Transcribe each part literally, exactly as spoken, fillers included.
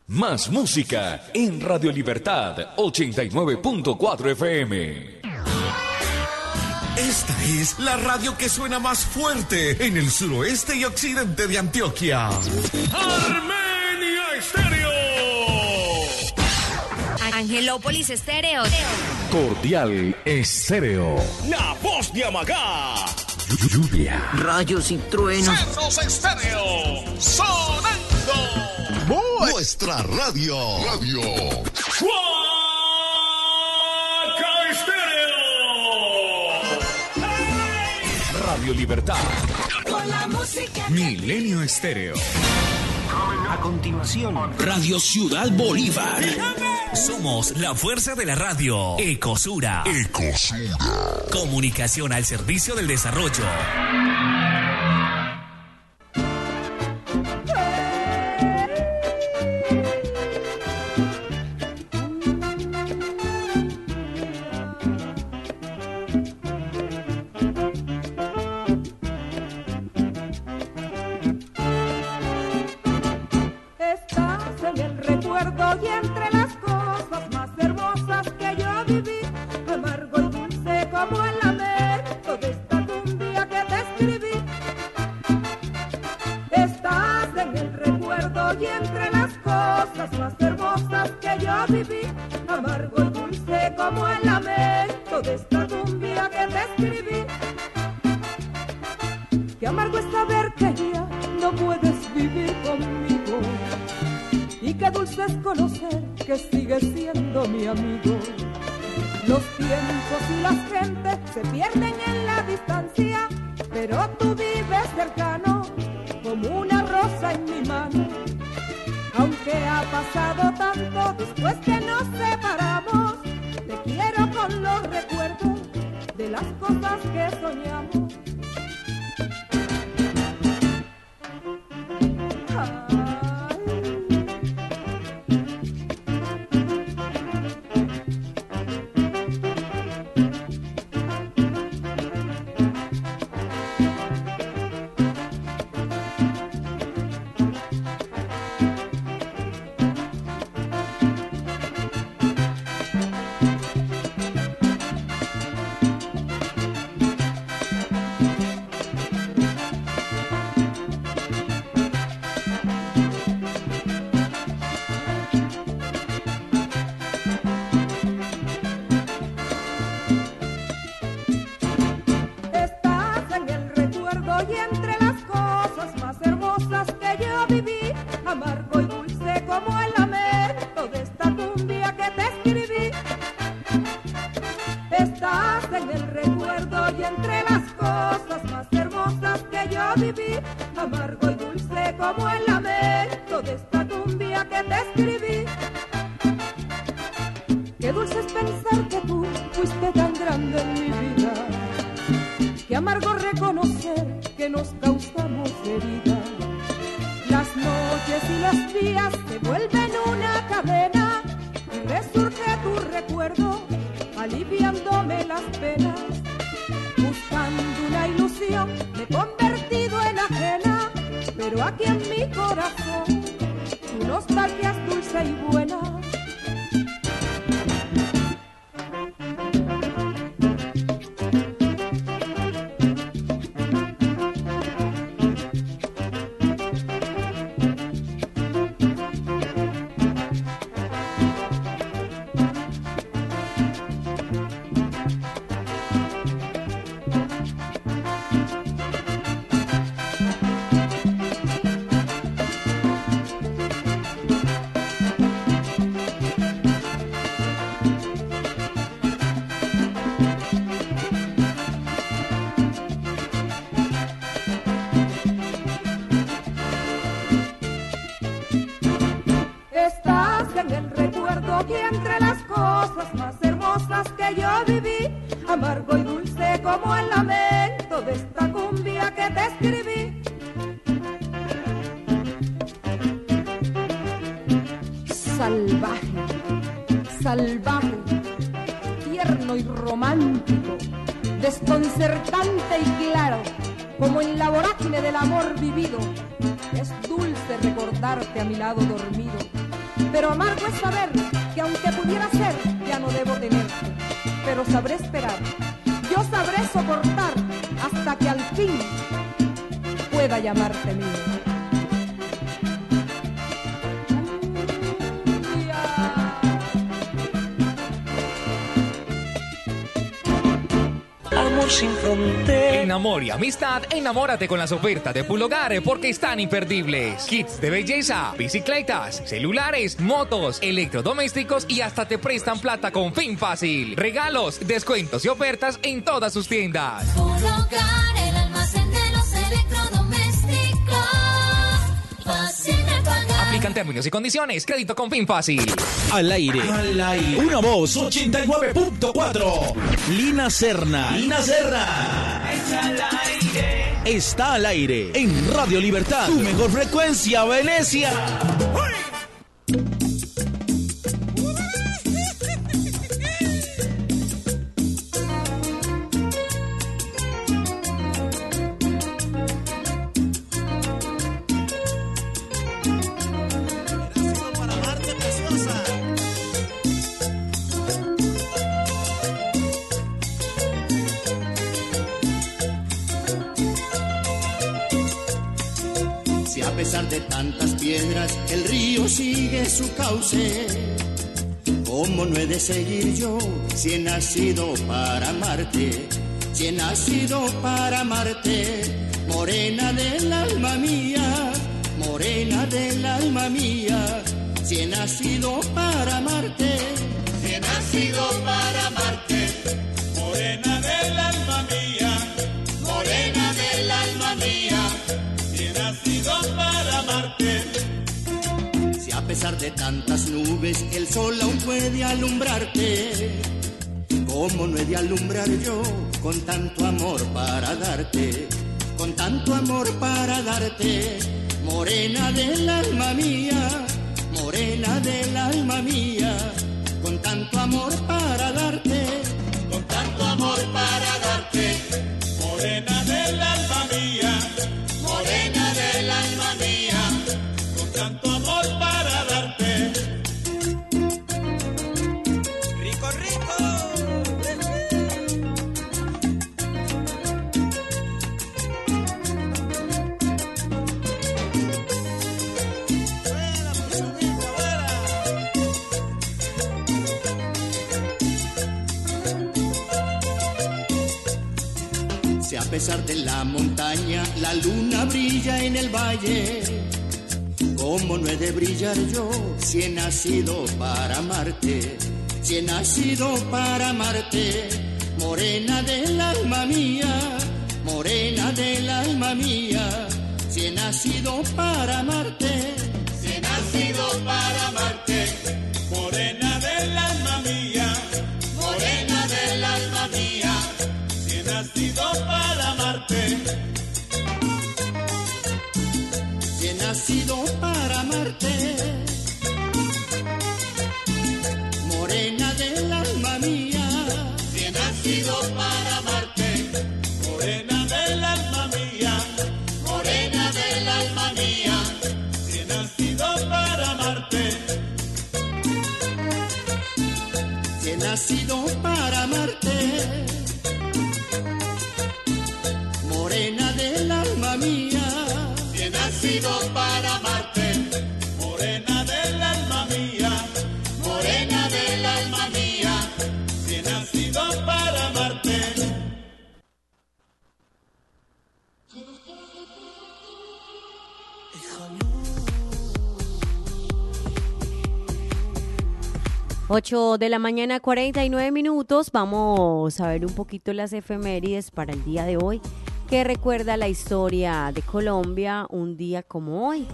Más música en Radio Libertad ochenta y nueve punto cuatro F M. Esta es la radio que suena más fuerte en el suroeste y occidente de Antioquia. Armenia Estéreo. Angelópolis Estéreo. Cordial Estéreo. La voz de Amagá. Lluvia. Rayos y truenos. Cerros Estéreo. Sonando. Nuestra radio. Radio. Huaca Estéreo. Radio Libertad. Con la música. Milenio Estéreo. A continuación, Radio Ciudad Bolívar. Somos la fuerza de la radio. Ecosura. Ecosura. Comunicación al servicio del desarrollo. Desconcertante y claro, como en la vorágine del amor vivido, es dulce recordarte a mi lado dormido. Pero amargo es saber que aunque pudiera ser, ya no debo tenerte. Pero sabré esperar, yo sabré soportar hasta que al fin pueda llamarte mío. Amor sin frontera. En amor y amistad, enamórate con las ofertas de Pulhogar porque están imperdibles. Kits de belleza, bicicletas, celulares, motos, electrodomésticos y hasta te prestan plata con Fin Fácil. Regalos, descuentos y ofertas en todas sus tiendas. Pulhogar, el almacén de los electrodomésticos. Fácil de pagar. Aplican términos y condiciones. Crédito con Fin Fácil. Al aire. Al aire. Una voz ochenta y nueve punto cuatro. Lina Serna. Lina Serna. Está al aire. Está al aire. En Radio Libertad. Tu mejor frecuencia, Venecia. A pesar de tantas piedras, el río sigue su cauce. ¿Cómo no he de seguir yo si he nacido para amarte? Si he nacido para amarte, morena del alma mía, morena del alma mía. Si he nacido para amarte, si he nacido para amarte, morena del alma mía, morena del alma mía. Si he nacido para amarte. Si a pesar de tantas nubes el sol aún puede alumbrarte, ¿cómo no he de alumbrar yo con tanto amor para darte? Con tanto amor para darte, morena del alma mía, morena del alma mía. Con tanto amor para darte, con tanto amor para darte, morena del alma mía, morena del alma mía, con tanto amor para darte. Rico, rico. Buena, porcionita, buena. Si a pesar de la montaña la luna brilla en el valle, ¿cómo no he de brillar yo si he nacido para amarte? Si he nacido para amarte, morena del alma mía, morena del alma mía. Si he nacido para amarte, si he nacido para amarte, morena del alma mía, morena del alma mía. Si he nacido para amarte, si he nacido para amarte, morena del alma mía. Si he nacido para amarte, morena del alma mía, morena del alma mía. Si he nacido para amarte, si he nacido para amarte, morena del alma mía. Si he nacido para amarte, morena del alma mía, morena del alma mía. Si he nacido para amarte. ocho de la mañana, cuarenta y nueve minutos. Vamos a ver un poquito las efemérides para el día de hoy, que recuerda la historia de Colombia un día como hoy.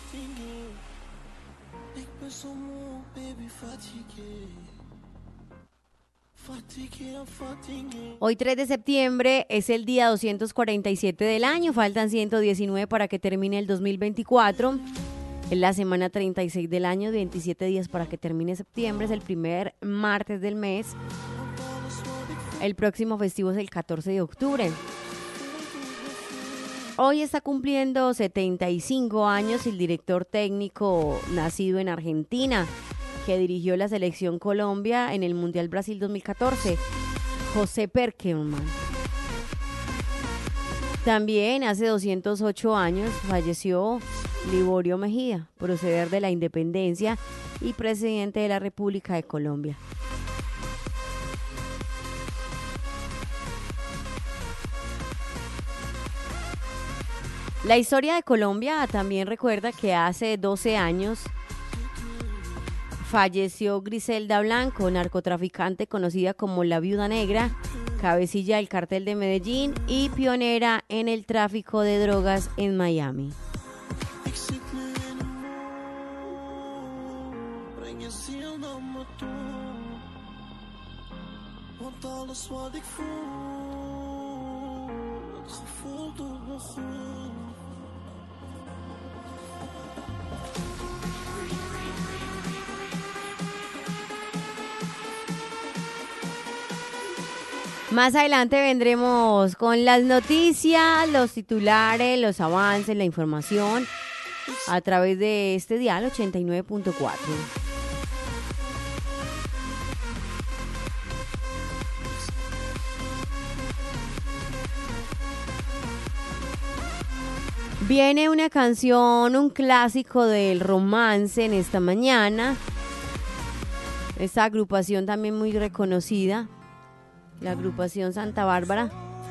Hoy tres de septiembre es el día doscientos cuarenta y siete del año, faltan ciento diecinueve para que termine el dos mil veinticuatro. Es la semana treinta y seis del año, veintisiete días para que termine septiembre, es el primer martes del mes. El próximo festivo es el catorce de octubre. Hoy está cumpliendo setenta y cinco años el director técnico nacido en Argentina, que dirigió la selección Colombia en el Mundial Brasil dos mil catorce, José Perkerman. También hace doscientos ocho años falleció Liborio Mejía, prócer de la independencia y presidente de la República de Colombia. La historia de Colombia también recuerda que hace doce años falleció Griselda Blanco, narcotraficante conocida como la Viuda Negra, cabecilla del cartel de Medellín y pionera en el tráfico de drogas en Miami. Más adelante vendremos con las noticias, los titulares, los avances, la información a través de este dial ochenta y nueve punto cuatro. Viene una canción, un clásico del romance en esta mañana. Esta agrupación también muy reconocida, la agrupación Santa Bárbara.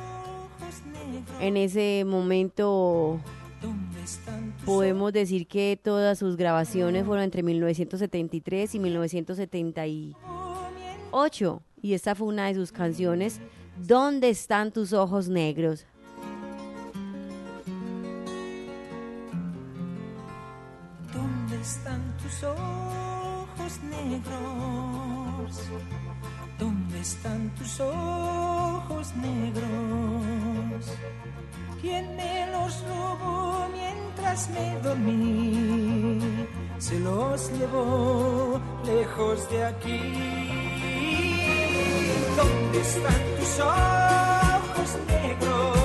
En ese momento podemos decir que todas sus grabaciones fueron entre mil novecientos setenta y tres y mil novecientos setenta y ocho. Y esta fue una de sus canciones, ¿Dónde están tus ojos negros? ¿Dónde están tus ojos negros? ¿Dónde están tus ojos negros? ¿Quién me los robó mientras me dormí? Se los llevó lejos de aquí. ¿Dónde están tus ojos negros?